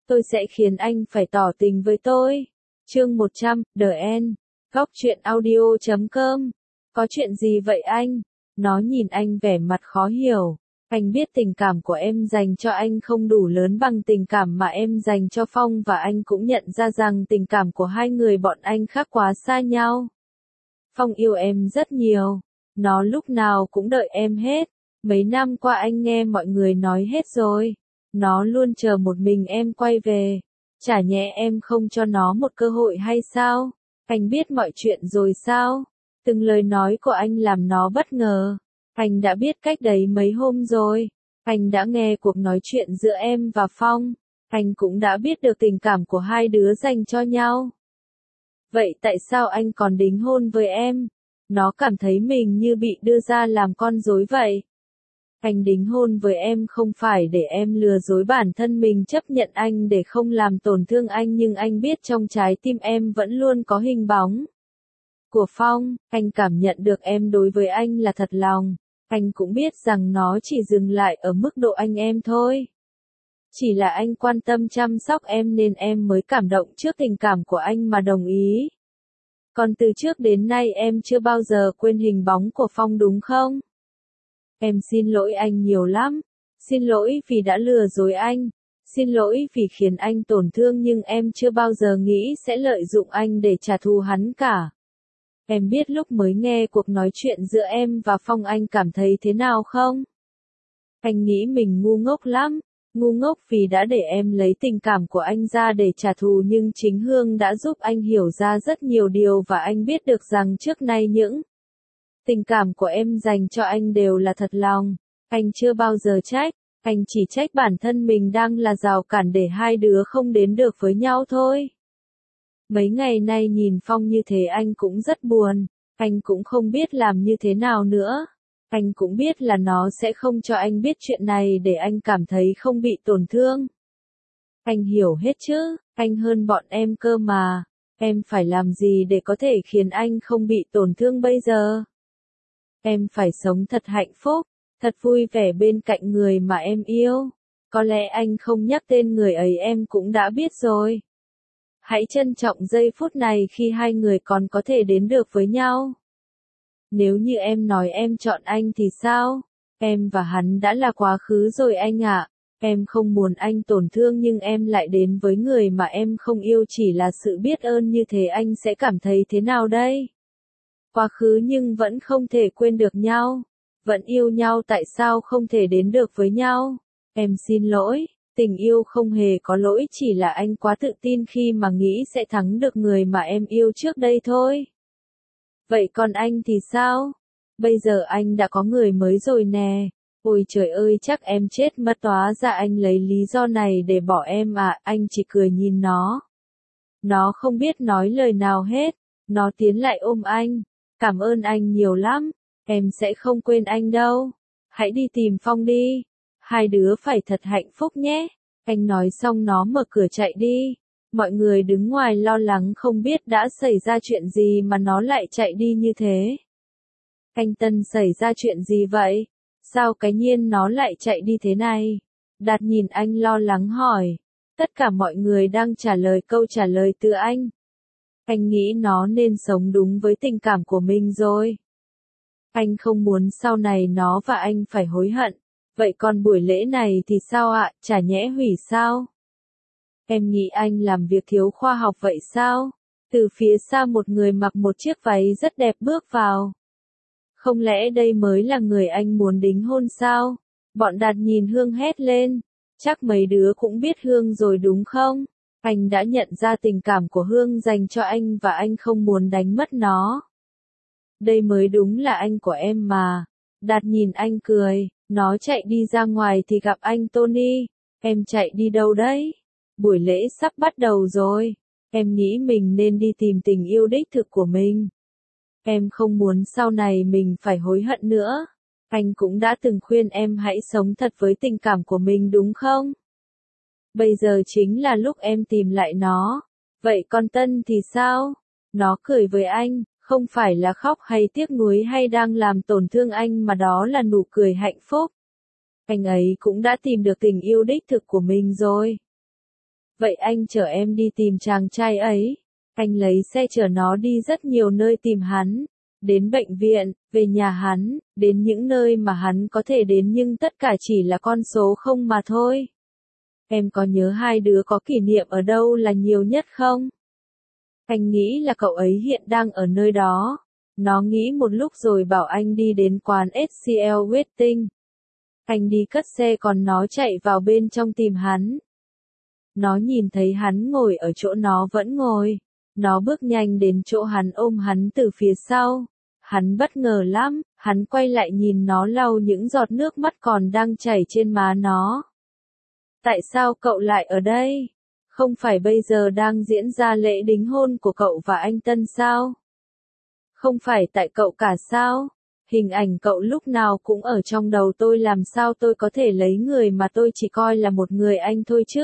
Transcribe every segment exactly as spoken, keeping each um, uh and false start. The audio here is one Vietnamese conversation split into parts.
tôi sẽ khiến anh phải tỏ tình với tôi. Chương một trăm, The End. Góc truyện audio chấm com. Có chuyện gì vậy anh? Nó nhìn anh vẻ mặt khó hiểu. Anh biết tình cảm của em dành cho anh không đủ lớn bằng tình cảm mà em dành cho Phong, và anh cũng nhận ra rằng tình cảm của hai người bọn anh khác quá xa nhau. Phong yêu em rất nhiều. Nó lúc nào cũng đợi em hết. Mấy năm qua anh nghe mọi người nói hết rồi. Nó luôn chờ một mình em quay về. Chả nhẽ em không cho nó một cơ hội hay sao? Anh biết mọi chuyện rồi sao? Từng lời nói của anh làm nó bất ngờ. Anh đã biết cách đấy mấy hôm rồi. Anh đã nghe cuộc nói chuyện giữa em và Phong. Anh cũng đã biết được tình cảm của hai đứa dành cho nhau. Vậy tại sao anh còn đính hôn với em? Nó cảm thấy mình như bị đưa ra làm con rối vậy. Anh đính hôn với em không phải để em lừa dối bản thân mình chấp nhận anh để không làm tổn thương anh, nhưng anh biết trong trái tim em vẫn luôn có hình bóng của Phong. Anh cảm nhận được em đối với anh là thật lòng. Anh cũng biết rằng nó chỉ dừng lại ở mức độ anh em thôi. Chỉ là anh quan tâm chăm sóc em nên em mới cảm động trước tình cảm của anh mà đồng ý. Còn từ trước đến nay em chưa bao giờ quên hình bóng của Phong đúng không? Em xin lỗi anh nhiều lắm. Xin lỗi vì đã lừa dối anh. Xin lỗi vì khiến anh tổn thương, nhưng em chưa bao giờ nghĩ sẽ lợi dụng anh để trả thù hắn cả. Em biết lúc mới nghe cuộc nói chuyện giữa em và Phong anh cảm thấy thế nào không? Anh nghĩ mình ngu ngốc lắm. Ngu ngốc vì đã để em lấy tình cảm của anh ra để trả thù, nhưng chính Hương đã giúp anh hiểu ra rất nhiều điều, và anh biết được rằng trước nay những tình cảm của em dành cho anh đều là thật lòng. Anh chưa bao giờ trách, anh chỉ trách bản thân mình đang là rào cản để hai đứa không đến được với nhau thôi. Mấy ngày nay nhìn Phong như thế anh cũng rất buồn, anh cũng không biết làm như thế nào nữa. Anh cũng biết là nó sẽ không cho anh biết chuyện này để anh cảm thấy không bị tổn thương. Anh hiểu hết chứ, anh hơn bọn em cơ mà. Em phải làm gì để có thể khiến anh không bị tổn thương bây giờ? Em phải sống thật hạnh phúc, thật vui vẻ bên cạnh người mà em yêu. Có lẽ anh không nhắc tên người ấy em cũng đã biết rồi. Hãy trân trọng giây phút này khi hai người còn có thể đến được với nhau. Nếu như em nói em chọn anh thì sao? Em và hắn đã là quá khứ rồi anh ạ. Em không muốn anh tổn thương, nhưng em lại đến với người mà em không yêu chỉ là sự biết ơn, như thế anh sẽ cảm thấy thế nào đây? Quá khứ nhưng vẫn không thể quên được nhau. Vẫn yêu nhau, tại sao không thể đến được với nhau? Em xin lỗi, tình yêu không hề có lỗi, chỉ là anh quá tự tin khi mà nghĩ sẽ thắng được người mà em yêu trước đây thôi. Vậy còn anh thì sao? Bây giờ anh đã có người mới rồi nè. Ôi trời ơi, chắc em chết mất, hóa ra anh lấy lý do này để bỏ em à. Anh chỉ cười nhìn nó. Nó không biết nói lời nào hết. Nó tiến lại ôm anh. Cảm ơn anh nhiều lắm. Em sẽ không quên anh đâu. Hãy đi tìm Phong đi. Hai đứa phải thật hạnh phúc nhé. Anh nói xong nó mở cửa chạy đi. Mọi người đứng ngoài lo lắng không biết đã xảy ra chuyện gì mà nó lại chạy đi như thế. Anh Tân, xảy ra chuyện gì vậy? Sao cái nhiên nó lại chạy đi thế này? Đạt nhìn anh lo lắng hỏi. Tất cả mọi người đang trả lời câu trả lời từ anh. Anh nghĩ nó nên sống đúng với tình cảm của mình rồi. Anh không muốn sau này nó và anh phải hối hận. Vậy còn buổi lễ này thì sao ạ? Chả nhẽ hủy sao? Em nghĩ anh làm việc thiếu khoa học vậy sao? Từ phía xa một người mặc một chiếc váy rất đẹp bước vào. Không lẽ đây mới là người anh muốn đính hôn sao? Bọn Đạt nhìn Hương hét lên. Chắc mấy đứa cũng biết Hương rồi đúng không? Anh đã nhận ra tình cảm của Hương dành cho anh và anh không muốn đánh mất nó. Đây mới đúng là anh của em mà. Đạt nhìn anh cười. Nó chạy đi ra ngoài thì gặp anh Tony. Em chạy đi đâu đấy? Buổi lễ sắp bắt đầu rồi. Em nghĩ mình nên đi tìm tình yêu đích thực của mình. Em không muốn sau này mình phải hối hận nữa. Anh cũng đã từng khuyên em hãy sống thật với tình cảm của mình đúng không? Bây giờ chính là lúc em tìm lại nó. Vậy còn Tân thì sao? Nó cười với anh, không phải là khóc hay tiếc nuối hay đang làm tổn thương anh, mà đó là nụ cười hạnh phúc. Anh ấy cũng đã tìm được tình yêu đích thực của mình rồi. Vậy anh chở em đi tìm chàng trai ấy. Anh lấy xe chở nó đi rất nhiều nơi tìm hắn. Đến bệnh viện, về nhà hắn, đến những nơi mà hắn có thể đến nhưng tất cả chỉ là con số không mà thôi. Em có nhớ hai đứa có kỷ niệm ở đâu là nhiều nhất không? Anh nghĩ là cậu ấy hiện đang ở nơi đó. Nó nghĩ một lúc rồi bảo anh đi đến quán ét xê lờ Waiting. Anh đi cất xe còn nó chạy vào bên trong tìm hắn. Nó nhìn thấy hắn ngồi ở chỗ nó vẫn ngồi. Nó bước nhanh đến chỗ hắn ôm hắn từ phía sau. Hắn bất ngờ lắm, hắn quay lại nhìn nó lau những giọt nước mắt còn đang chảy trên má nó. Tại sao cậu lại ở đây? Không phải bây giờ đang diễn ra lễ đính hôn của cậu và anh Tân sao? Không phải tại cậu cả sao? Hình ảnh cậu lúc nào cũng ở trong đầu tôi, làm sao tôi có thể lấy người mà tôi chỉ coi là một người anh thôi chứ?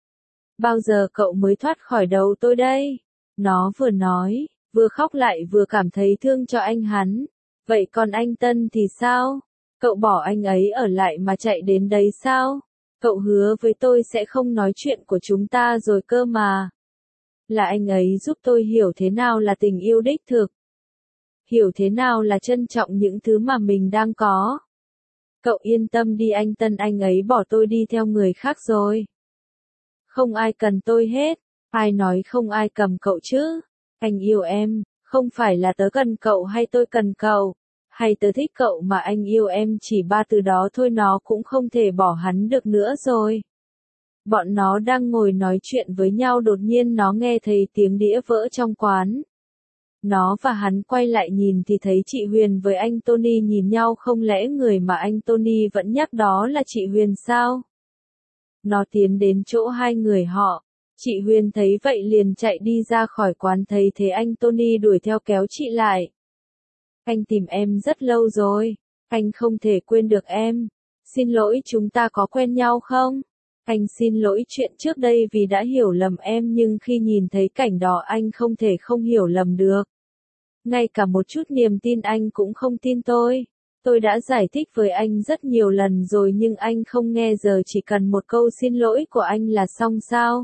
Bao giờ cậu mới thoát khỏi đầu tôi đây? Nó vừa nói, vừa khóc lại vừa cảm thấy thương cho anh hắn. Vậy còn anh Tân thì sao? Cậu bỏ anh ấy ở lại mà chạy đến đấy sao? Cậu hứa với tôi sẽ không nói chuyện của chúng ta rồi cơ mà. Là anh ấy giúp tôi hiểu thế nào là tình yêu đích thực. Hiểu thế nào là trân trọng những thứ mà mình đang có. Cậu yên tâm đi anh Tân, anh ấy bỏ tôi đi theo người khác rồi. Không ai cần tôi hết. Ai nói không ai cầm cậu chứ? Anh yêu em, không phải là tớ cần cậu hay tôi cần cậu. Hay tớ thích cậu mà anh yêu em, chỉ ba từ đó thôi nó cũng không thể bỏ hắn được nữa rồi. Bọn nó đang ngồi nói chuyện với nhau, đột nhiên nó nghe thấy tiếng đĩa vỡ trong quán. Nó và hắn quay lại nhìn thì thấy chị Huyền với anh Tony nhìn nhau, không lẽ người mà anh Tony vẫn nhắc đó là chị Huyền sao? Nó tiến đến chỗ hai người họ. Chị Huyền thấy vậy liền chạy đi ra khỏi quán, thấy thế anh Tony đuổi theo kéo chị lại. Anh tìm em rất lâu rồi. Anh không thể quên được em. Xin lỗi, chúng ta có quen nhau không? Anh xin lỗi chuyện trước đây vì đã hiểu lầm em, nhưng khi nhìn thấy cảnh đó anh không thể không hiểu lầm được. Ngay cả một chút niềm tin anh cũng không tin tôi. Tôi đã giải thích với anh rất nhiều lần rồi nhưng anh không nghe, giờ chỉ cần một câu xin lỗi của anh là xong sao?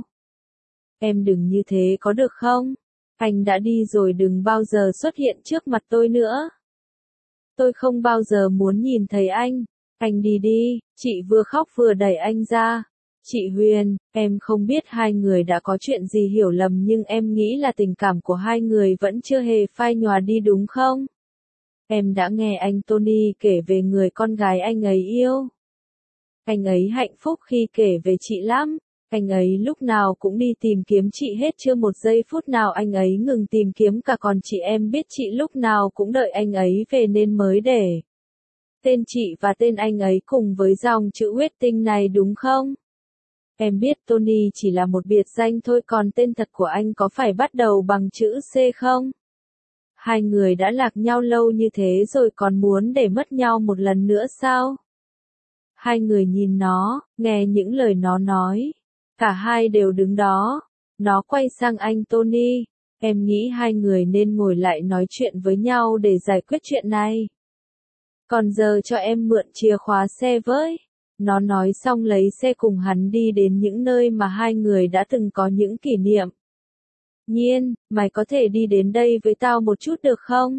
Em đừng như thế có được không? Anh đã đi rồi, đừng bao giờ xuất hiện trước mặt tôi nữa. Tôi không bao giờ muốn nhìn thấy anh. Anh đi đi. Chị vừa khóc vừa đẩy anh ra. Chị Huyền, em không biết hai người đã có chuyện gì hiểu lầm, nhưng em nghĩ là tình cảm của hai người vẫn chưa hề phai nhòa đi đúng không? Em đã nghe anh Tony kể về người con gái anh ấy yêu. Anh ấy hạnh phúc khi kể về chị lắm. Anh ấy lúc nào cũng đi tìm kiếm chị hết, chưa một giây phút nào anh ấy ngừng tìm kiếm cả, còn chị em biết chị lúc nào cũng đợi anh ấy về nên mới để tên chị và tên anh ấy cùng với dòng chữ Waiting này đúng không? Em biết Tony chỉ là một biệt danh thôi, còn tên thật của anh có phải bắt đầu bằng chữ C không? Hai người đã lạc nhau lâu như thế rồi còn muốn để mất nhau một lần nữa sao? Hai người nhìn nó, nghe những lời nó nói. Cả hai đều đứng đó. Nó quay sang anh Tony. Em nghĩ hai người nên ngồi lại nói chuyện với nhau để giải quyết chuyện này. Còn giờ cho em mượn chìa khóa xe với. Nó nói xong lấy xe cùng hắn đi đến những nơi mà hai người đã từng có những kỷ niệm. Nhiên, mày có thể đi đến đây với tao một chút được không?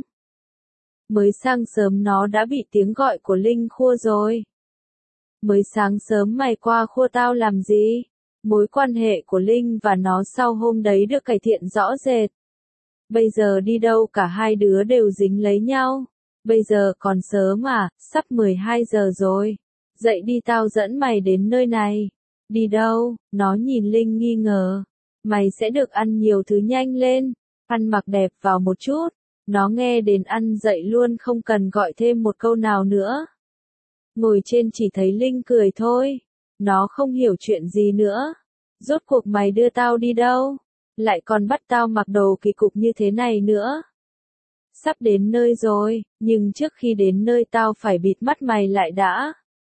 Mới sáng sớm nó đã bị tiếng gọi của Linh khua rồi. Mới sáng sớm mày qua khua tao làm gì? Mối quan hệ của Linh và nó sau hôm đấy được cải thiện rõ rệt. Bây giờ đi đâu cả hai đứa đều dính lấy nhau. Bây giờ còn sớm à, sắp mười hai giờ rồi. Dậy đi, tao dẫn mày đến nơi này. Đi đâu? Nó nhìn Linh nghi ngờ. Mày sẽ được ăn nhiều thứ, nhanh lên. Ăn mặc đẹp vào một chút. Nó nghe đến ăn dậy luôn, không cần gọi thêm một câu nào nữa. Ngồi trên chỉ thấy Linh cười thôi. Nó không hiểu chuyện gì nữa. Rốt cuộc mày đưa tao đi đâu? Lại còn bắt tao mặc đồ kỳ cục như thế này nữa. Sắp đến nơi rồi, nhưng trước khi đến nơi tao phải bịt mắt mày lại đã.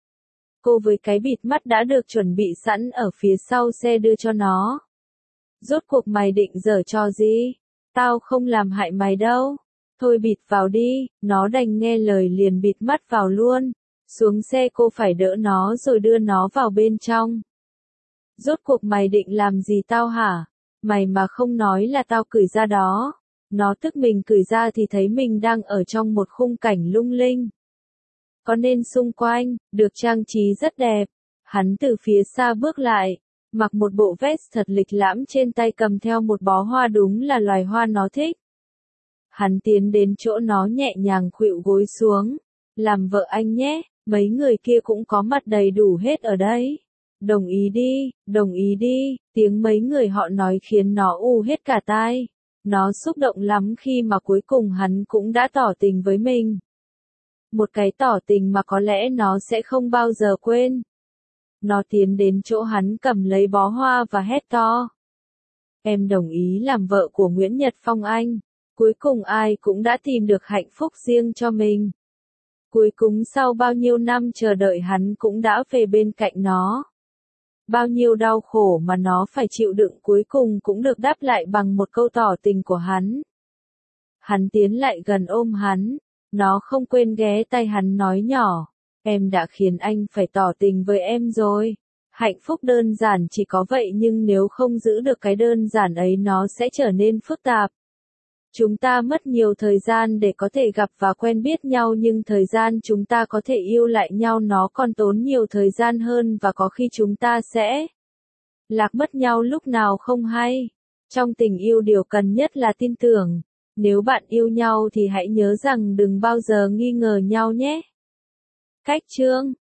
Cô với cái bịt mắt đã được chuẩn bị sẵn ở phía sau xe đưa cho nó. Rốt cuộc mày định giở trò gì? Tao không làm hại mày đâu. Thôi bịt vào đi, nó đành nghe lời liền bịt mắt vào luôn. Xuống xe cô phải đỡ nó rồi đưa nó vào bên trong. Rốt cuộc mày định làm gì tao hả? Mày mà không nói là tao cười ra đó. Nó tức mình cười ra thì thấy mình đang ở trong một khung cảnh lung linh. Có nên xung quanh, được trang trí rất đẹp. Hắn từ phía xa bước lại, mặc một bộ vest thật lịch lãm, trên tay cầm theo một bó hoa, đúng là loài hoa nó thích. Hắn tiến đến chỗ nó, nhẹ nhàng khuỵu gối xuống. Làm vợ anh nhé, mấy người kia cũng có mặt đầy đủ hết ở đây. Đồng ý đi, đồng ý đi, tiếng mấy người họ nói khiến nó u hết cả tai. Nó xúc động lắm khi mà cuối cùng hắn cũng đã tỏ tình với mình. Một cái tỏ tình mà có lẽ nó sẽ không bao giờ quên. Nó tiến đến chỗ hắn, cầm lấy bó hoa và hét to. Em đồng ý làm vợ của Nguyễn Nhật Phong anh. Cuối cùng ai cũng đã tìm được hạnh phúc riêng cho mình. Cuối cùng sau bao nhiêu năm chờ đợi, hắn cũng đã về bên cạnh nó. Bao nhiêu đau khổ mà nó phải chịu đựng cuối cùng cũng được đáp lại bằng một câu tỏ tình của hắn. Hắn tiến lại gần ôm hắn. Nó không quên ghé tay hắn nói nhỏ. Em đã khiến anh phải tỏ tình với em rồi. Hạnh phúc đơn giản chỉ có vậy, nhưng nếu không giữ được cái đơn giản ấy nó sẽ trở nên phức tạp. Chúng ta mất nhiều thời gian để có thể gặp và quen biết nhau, nhưng thời gian chúng ta có thể yêu lại nhau nó còn tốn nhiều thời gian hơn, và có khi chúng ta sẽ lạc mất nhau lúc nào không hay. Trong tình yêu điều cần nhất là tin tưởng. Nếu bạn yêu nhau thì hãy nhớ rằng đừng bao giờ nghi ngờ nhau nhé. Cách chương